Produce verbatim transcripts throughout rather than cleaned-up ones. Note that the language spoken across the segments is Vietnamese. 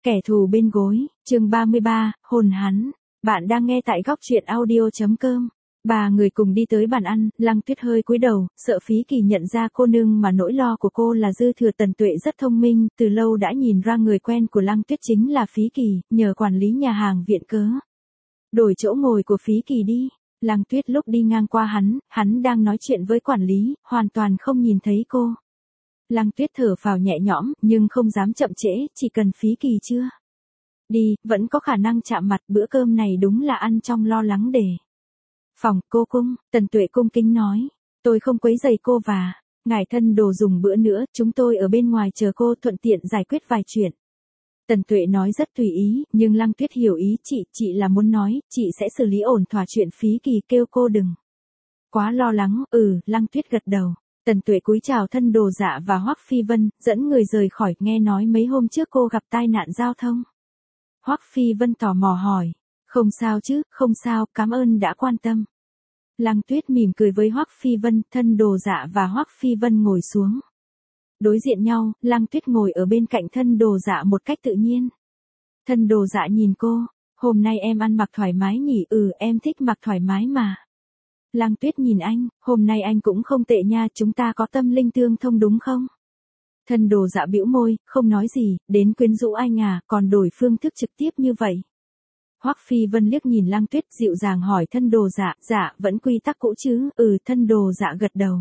Kẻ thù bên gối, chương ba mươi ba, hôn hắn. Bạn đang nghe tại góc truyện audio.com. Ba người cùng đi tới bàn ăn, Lăng Tuyết hơi cúi đầu, sợ Phí Kỳ nhận ra cô nương mà nỗi lo của cô là dư thừa. Tần Tuệ rất thông minh, từ lâu đã nhìn ra người quen của Lăng Tuyết chính là Phí Kỳ, nhờ quản lý nhà hàng viện cớ. Đổi chỗ ngồi của Phí Kỳ đi. Lăng Tuyết lúc đi ngang qua hắn, hắn đang nói chuyện với quản lý, hoàn toàn không nhìn thấy cô. Lăng Tuyết thở phào nhẹ nhõm, nhưng không dám chậm trễ, chỉ cần Phí Kỳ chưa đi, vẫn có khả năng chạm mặt. Bữa cơm này đúng là ăn trong lo lắng để phòng. Cô cung, Tần Tuệ cung kính nói, tôi không quấy rầy cô và ngài thân đồ dùng bữa nữa, chúng tôi ở bên ngoài chờ cô, thuận tiện giải quyết vài chuyện. Tần Tuệ nói rất tùy ý, nhưng Lăng Tuyết hiểu ý chị, chị là muốn nói, chị sẽ xử lý ổn thỏa chuyện Phí Kỳ, kêu cô đừng quá lo lắng. Ừ, Lăng Tuyết gật đầu. Tần Tuệ cúi chào thân đồ dạ và Hoắc Phi Vân, dẫn người rời khỏi. Nghe nói mấy hôm trước cô gặp tai nạn giao thông. Hoắc Phi Vân tò mò hỏi, không sao chứ, không sao, cảm ơn đã quan tâm. Lăng Tuyết mỉm cười với Hoắc Phi Vân, thân đồ dạ và Hoắc Phi Vân ngồi xuống. Đối diện nhau, Lăng Tuyết ngồi ở bên cạnh thân đồ dạ một cách tự nhiên. Thân đồ dạ nhìn cô, hôm nay em ăn mặc thoải mái nhỉ? Ừ, em thích mặc thoải mái mà. Lăng Tuyết nhìn anh, hôm nay anh cũng không tệ nha, chúng ta có tâm linh tương thông đúng không? Thân đồ dạ bĩu môi, không nói gì, đến quyến rũ anh à, còn đổi phương thức trực tiếp như vậy. Hoắc Phi Vân liếc nhìn Lăng Tuyết, dịu dàng hỏi thân đồ dạ, dạ, vẫn quy tắc cũ chứ? Ừ, thân đồ dạ gật đầu.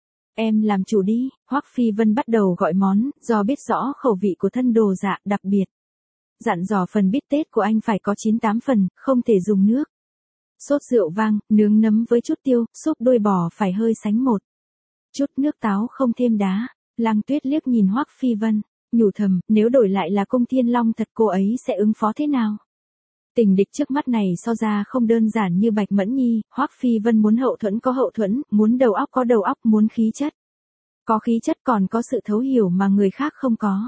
Em làm chủ đi. Hoắc Phi Vân bắt đầu gọi món, do biết rõ khẩu vị của thân đồ dạ, đặc biệt dặn dò phần bít tết của anh phải có chín tám phần, không thể dùng nước. Sốt rượu vang, nướng nấm với chút tiêu, súp đuôi bò phải hơi sánh một chút nước táo, không thêm đá. Lăng Tuyết liếc nhìn Hoắc Phi Vân, nhủ thầm, nếu đổi lại là Cung Thiên Long thật, cô ấy sẽ ứng phó thế nào? Tình địch trước mắt này so ra không đơn giản như Bạch Mẫn Nhi. Hoắc Phi Vân muốn hậu thuẫn có hậu thuẫn, muốn đầu óc có đầu óc, muốn khí chất có khí chất, còn có sự thấu hiểu mà người khác không có.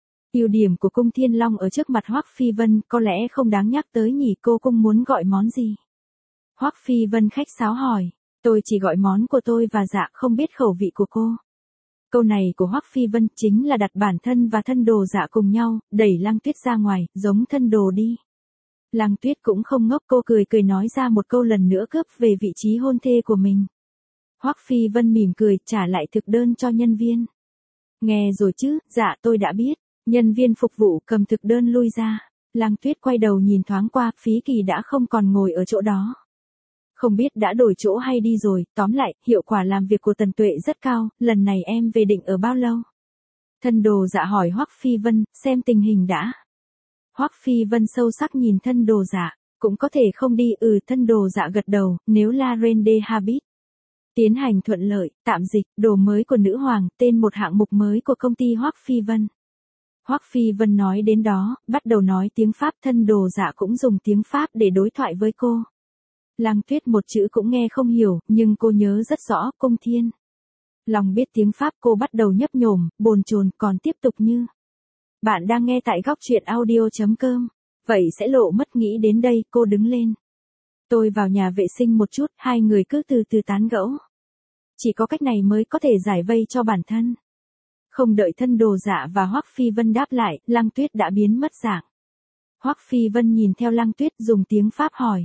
Ưu điểm của Cung Thiên Long ở trước mặt Hoắc Phi Vân có lẽ không đáng nhắc tới nhỉ. Cô cung muốn gọi món gì? Hoắc Phi Vân khách sáo hỏi. Tôi chỉ gọi món của tôi và dạ, không biết khẩu vị của cô. Câu này của Hoắc Phi Vân chính là đặt bản thân và thân đồ dạ cùng nhau, đẩy Lăng Tuyết ra ngoài, giống thân đồ đi. Lăng Tuyết cũng không ngốc, cô cười cười nói ra một câu lần nữa cướp về vị trí hôn thê của mình. Hoắc Phi Vân mỉm cười, trả lại thực đơn cho nhân viên. Nghe rồi chứ? Dạ, tôi đã biết. Nhân viên phục vụ cầm thực đơn lui ra. Lăng Tuyết quay đầu nhìn thoáng qua, Phí Kỳ đã không còn ngồi ở chỗ đó. Không biết đã đổi chỗ hay đi rồi, tóm lại, hiệu quả làm việc của Tần Tuệ rất cao. Lần này em về định ở bao lâu? Thân đồ dạ hỏi Hoắc Phi Vân, xem tình hình đã. Hoắc Phi Vân sâu sắc nhìn thân đồ dạ, cũng có thể không đi. Ừ, thân đồ dạ gật đầu, nếu La Reine des Habits tiến hành thuận lợi, tạm dịch, đồ mới của nữ hoàng, tên một hạng mục mới của công ty Hoắc Phi Vân. Hoắc Phi Vân nói đến đó, bắt đầu nói tiếng Pháp, thân đồ dạ cũng dùng tiếng Pháp để đối thoại với cô. Lăng Tuyết một chữ cũng nghe không hiểu, nhưng cô nhớ rất rõ. Cung Thiên Long biết tiếng Pháp, cô bắt đầu nhấp nhổm, bồn chồn, còn tiếp tục như. Bạn đang nghe tại góc truyện audio.com. Vậy sẽ lộ mất. Nghĩ đến đây, cô đứng lên. Tôi vào nhà vệ sinh một chút, hai người cứ từ từ tán gẫu. Chỉ có cách này mới có thể giải vây cho bản thân. Không đợi thân đồ dạ và Hoắc Phi Vân đáp lại, Lăng Tuyết đã biến mất dạng. Hoắc Phi Vân nhìn theo Lăng Tuyết, dùng tiếng Pháp hỏi.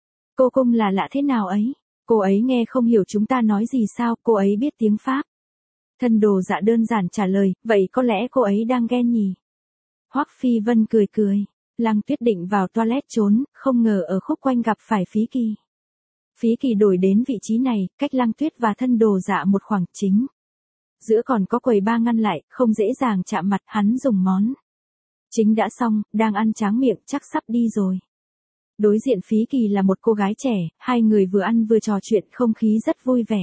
Cô cung là lạ thế nào ấy? Cô ấy nghe không hiểu chúng ta nói gì sao? Cô ấy biết tiếng Pháp. Thân đồ dạ đơn giản trả lời, vậy có lẽ cô ấy đang ghen nhỉ? Hoắc Phi Vân cười cười. Lăng Tuyết định vào toilet trốn, không ngờ ở khúc quanh gặp phải Phí Kỳ. Phí Kỳ đổi đến vị trí này, cách Lăng Tuyết và thân đồ dạ một khoảng chính. Giữa còn có quầy ba ngăn lại, không dễ dàng chạm mặt. Hắn dùng món chính đã xong, đang ăn tráng miệng, chắc sắp đi rồi. Đối diện Phí Kỳ là một cô gái trẻ, hai người vừa ăn vừa trò chuyện, không khí rất vui vẻ.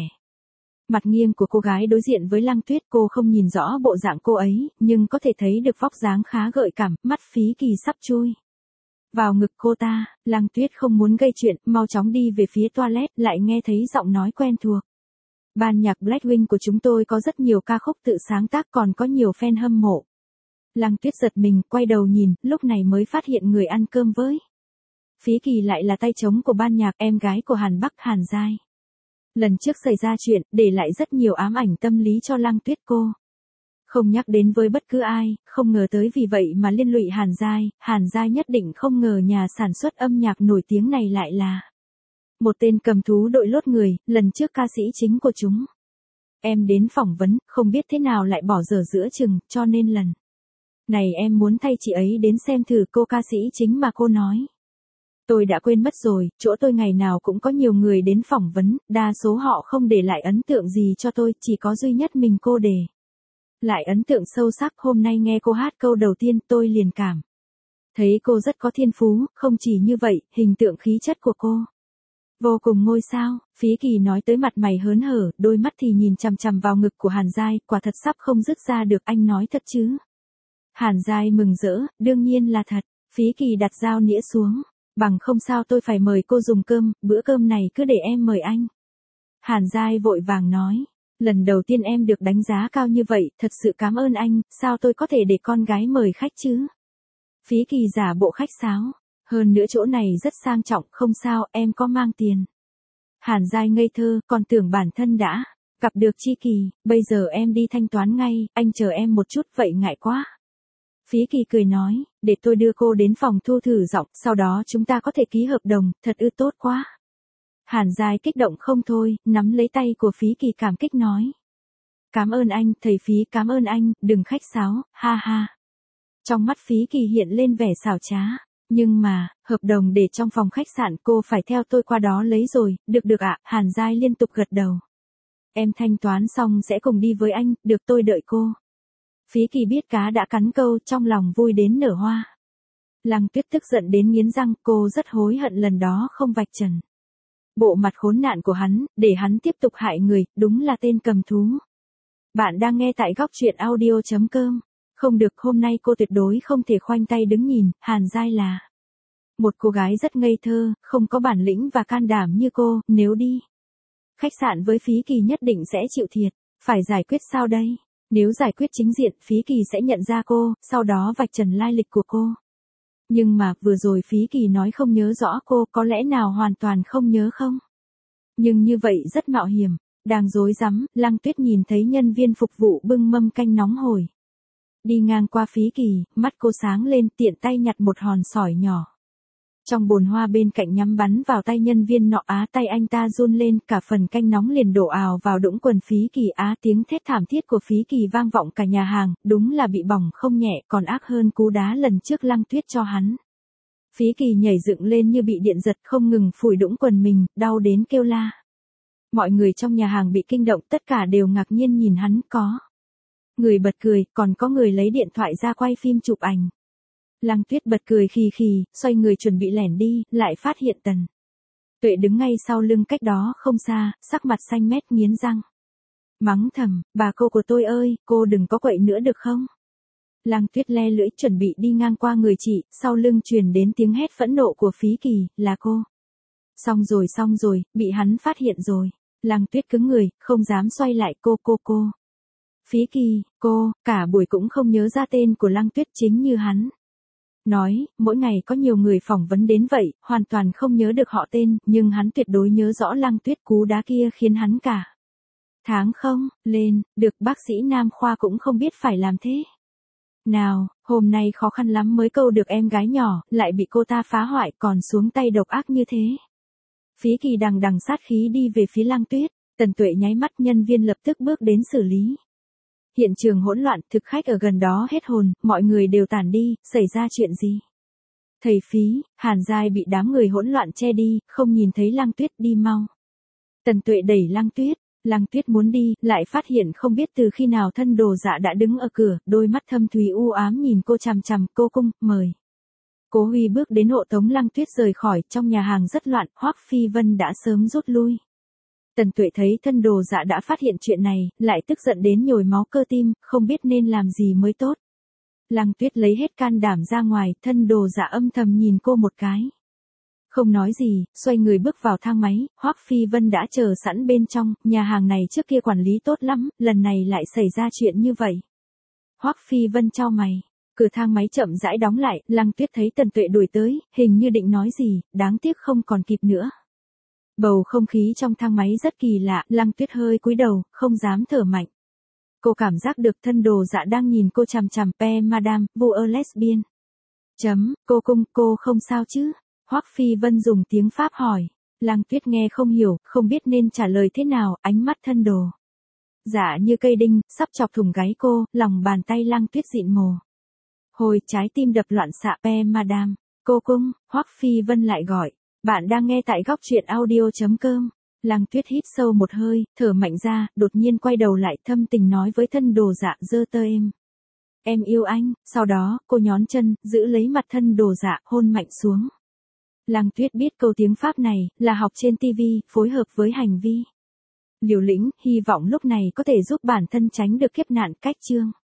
Mặt nghiêng của cô gái đối diện với Lăng Tuyết, cô không nhìn rõ bộ dạng cô ấy, nhưng có thể thấy được vóc dáng khá gợi cảm. Mắt Phí Kỳ sắp chui vào ngực cô ta. Lăng Tuyết không muốn gây chuyện, mau chóng đi về phía toilet, lại nghe thấy giọng nói quen thuộc. Ban nhạc Blackwing của chúng tôi có rất nhiều ca khúc tự sáng tác, còn có nhiều fan hâm mộ. Lăng Tuyết giật mình, quay đầu nhìn, lúc này mới phát hiện người ăn cơm với Phí Kỳ lại là tay trống của ban nhạc, em gái của Hàn Bắc, Hàn Giai. Lần trước xảy ra chuyện, để lại rất nhiều ám ảnh tâm lý cho Lăng Tuyết. Cô Không nhắc đến với bất cứ ai, không ngờ tới vì vậy mà liên lụy Hàn Giai, Hàn Giai nhất định không ngờ nhà sản xuất âm nhạc nổi tiếng này lại là một tên cầm thú đội lốt người, lần trước ca sĩ chính của chúng. Em đến phỏng vấn, không biết thế nào lại bỏ dở giữa chừng, cho nên lần này em muốn thay chị ấy đến xem thử cô ca sĩ chính mà cô nói. Tôi đã quên mất rồi, chỗ tôi ngày nào cũng có nhiều người đến phỏng vấn, đa số họ không để lại ấn tượng gì cho tôi, chỉ có duy nhất mình cô để lại ấn tượng sâu sắc. Hôm nay nghe cô hát câu đầu tiên tôi liền cảm thấy cô rất có thiên phú, không chỉ như vậy, hình tượng khí chất của cô vô cùng ngôi sao. Phí Kỳ nói tới mặt mày hớn hở, đôi mắt thì nhìn chằm chằm vào ngực của Hàn Giai, quả thật sắp không dứt ra được. Anh nói thật chứ? Hàn Giai mừng rỡ, đương nhiên là thật. Phí Kỳ đặt dao nĩa xuống, bằng không sao tôi phải mời cô dùng cơm, bữa cơm này cứ để em mời anh. Hàn Giai vội vàng nói, lần đầu tiên em được đánh giá cao như vậy, thật sự cảm ơn anh, sao tôi có thể để con gái mời khách chứ? Phí Kỳ giả bộ khách sáo, hơn nữa chỗ này rất sang trọng, không sao, em có mang tiền. Hàn Giai ngây thơ, còn tưởng bản thân đã gặp được tri kỷ, bây giờ em đi thanh toán ngay, anh chờ em một chút, vậy ngại quá. Phí Kỳ cười nói, để tôi đưa cô đến phòng thu thử giọng, sau đó chúng ta có thể ký hợp đồng, thật ư tốt quá. Hàn Giai kích động không thôi, nắm lấy tay của Phí Kỳ cảm kích nói. Cảm ơn anh, thầy Phí, cảm ơn anh, đừng khách sáo, ha ha. Trong mắt Phí Kỳ hiện lên vẻ xảo trá, nhưng mà, hợp đồng để trong phòng khách sạn, cô phải theo tôi qua đó lấy rồi, được được ạ. Hàn Giai liên tục gật đầu. Em thanh toán xong sẽ cùng đi với anh, được tôi đợi cô. Phí Kỳ biết cá đã cắn câu, trong lòng vui đến nở hoa. Lăng Tuyết tức giận đến nghiến răng, cô rất hối hận lần đó không vạch trần bộ mặt khốn nạn của hắn, để hắn tiếp tục hại người, đúng là tên cầm thú. Bạn đang nghe tại góc truyện audio chấm com. Không được, hôm nay cô tuyệt đối không thể khoanh tay đứng nhìn. Hàn Giai là một cô gái rất ngây thơ, không có bản lĩnh và can đảm như cô, nếu đi khách sạn với Phí Kỳ nhất định sẽ chịu thiệt. Phải giải quyết sao đây? Nếu giải quyết chính diện, Phí Kỳ sẽ nhận ra cô, sau đó vạch trần lai lịch của cô. Nhưng mà, vừa rồi Phí Kỳ nói không nhớ rõ cô, có lẽ nào hoàn toàn không nhớ không? Nhưng như vậy rất mạo hiểm. Đang rối rắm, Lăng Tuyết nhìn thấy nhân viên phục vụ bưng mâm canh nóng hổi đi ngang qua Phí Kỳ, mắt cô sáng lên, tiện tay nhặt một hòn sỏi nhỏ trong bồn hoa bên cạnh nhắm bắn vào tay nhân viên nọ. Á, tay anh ta run lên, cả phần canh nóng liền đổ ào vào đũng quần Phí Kỳ. Á, tiếng thét thảm thiết của Phí Kỳ vang vọng cả nhà hàng, đúng là bị bỏng không nhẹ, còn ác hơn cú đá lần trước Lăng Tuyết cho hắn. Phí Kỳ nhảy dựng lên như bị điện giật, không ngừng phủi đũng quần mình, đau đến kêu la. Mọi người trong nhà hàng bị kinh động, tất cả đều ngạc nhiên nhìn hắn, có người bật cười, còn có người lấy điện thoại ra quay phim chụp ảnh. Lăng Tuyết bật cười khì khì, xoay người chuẩn bị lẻn đi, lại phát hiện Tần Tuệ đứng ngay sau lưng cách đó không xa, sắc mặt xanh mét nghiến răng mắng thầm, bà cô của tôi ơi, cô đừng có quậy nữa được không? Lăng Tuyết le lưỡi chuẩn bị đi ngang qua người chị, sau lưng truyền đến tiếng hét phẫn nộ của Phí Kỳ, là cô. Xong rồi xong rồi, bị hắn phát hiện rồi. Lăng Tuyết cứng người, không dám xoay lại. Cô cô cô. Phí Kỳ, cô, cả buổi cũng không nhớ ra tên của Lăng Tuyết, chính như hắn nói, mỗi ngày có nhiều người phỏng vấn đến vậy, hoàn toàn không nhớ được họ tên, nhưng hắn tuyệt đối nhớ rõ Lăng Tuyết. Cú đá kia khiến hắn cả tháng không lên được, bác sĩ nam khoa cũng không biết phải làm thế nào, hôm nay khó khăn lắm mới câu được em gái nhỏ, lại bị cô ta phá hoại, còn xuống tay độc ác như thế. Phí Kỳ đằng đằng sát khí đi về phía Lăng Tuyết. Tần Tuệ nháy mắt, nhân viên lập tức bước đến xử lý. Hiện trường hỗn loạn, thực khách ở gần đó hết hồn, mọi người đều tản đi, xảy ra chuyện gì? Thầy Phí, Hàn Giai bị đám người hỗn loạn che đi, không nhìn thấy Lăng Tuyết, đi mau. Tần Tuệ đẩy Lăng Tuyết. Lăng Tuyết muốn đi, lại phát hiện không biết từ khi nào thân đồ dạ đã đứng ở cửa, đôi mắt thâm thúy u ám nhìn cô chằm chằm. Cô cung, mời. Cố Huy bước đến hộ tống Lăng Tuyết rời khỏi, trong nhà hàng rất loạn, Hoắc Phi Vân đã sớm rút lui. Tần Tuệ thấy thân đồ dạ đã phát hiện chuyện này, lại tức giận đến nhồi máu cơ tim, không biết nên làm gì mới tốt. Lăng Tuyết lấy hết can đảm ra ngoài, thân đồ dạ âm thầm nhìn cô một cái. Không nói gì, xoay người bước vào thang máy. Hoắc Phi Vân đã chờ sẵn bên trong, nhà hàng này trước kia quản lý tốt lắm, lần này lại xảy ra chuyện như vậy. Hoắc Phi Vân chau mày, cửa thang máy chậm rãi đóng lại. Lăng Tuyết thấy Tần Tuệ đuổi tới, hình như định nói gì, đáng tiếc không còn kịp nữa. Bầu không khí trong thang máy rất kỳ lạ, Lăng Tuyết hơi cúi đầu, không dám thở mạnh. Cô cảm giác được thân đồ dạ đang nhìn cô chằm chằm. Pe madame, vous êtes lesbienne. Chấm, cô cung, cô không sao chứ? Hoắc Phi Vân dùng tiếng Pháp hỏi. Lăng Tuyết nghe không hiểu, không biết nên trả lời thế nào, ánh mắt thân đồ dạ như cây đinh, sắp chọc thủng gáy cô, lòng bàn tay Lăng Tuyết dịn mồ hôi, trái tim đập loạn xạ. Pe madame, cô cung, Hoắc Phi Vân lại gọi. Bạn đang nghe tại góc truyện audio.com. Lăng Tuyết hít sâu một hơi, thở mạnh ra, đột nhiên quay đầu lại thâm tình nói với thân đồ dạ, giơ tơ em. Em yêu anh. Sau đó, cô nhón chân, giữ lấy mặt thân đồ dạ, hôn mạnh xuống. Lăng Tuyết biết câu tiếng Pháp này, là học trên ti vi, phối hợp với hành vi liều lĩnh, hy vọng lúc này có thể giúp bản thân tránh được kiếp nạn cách chương.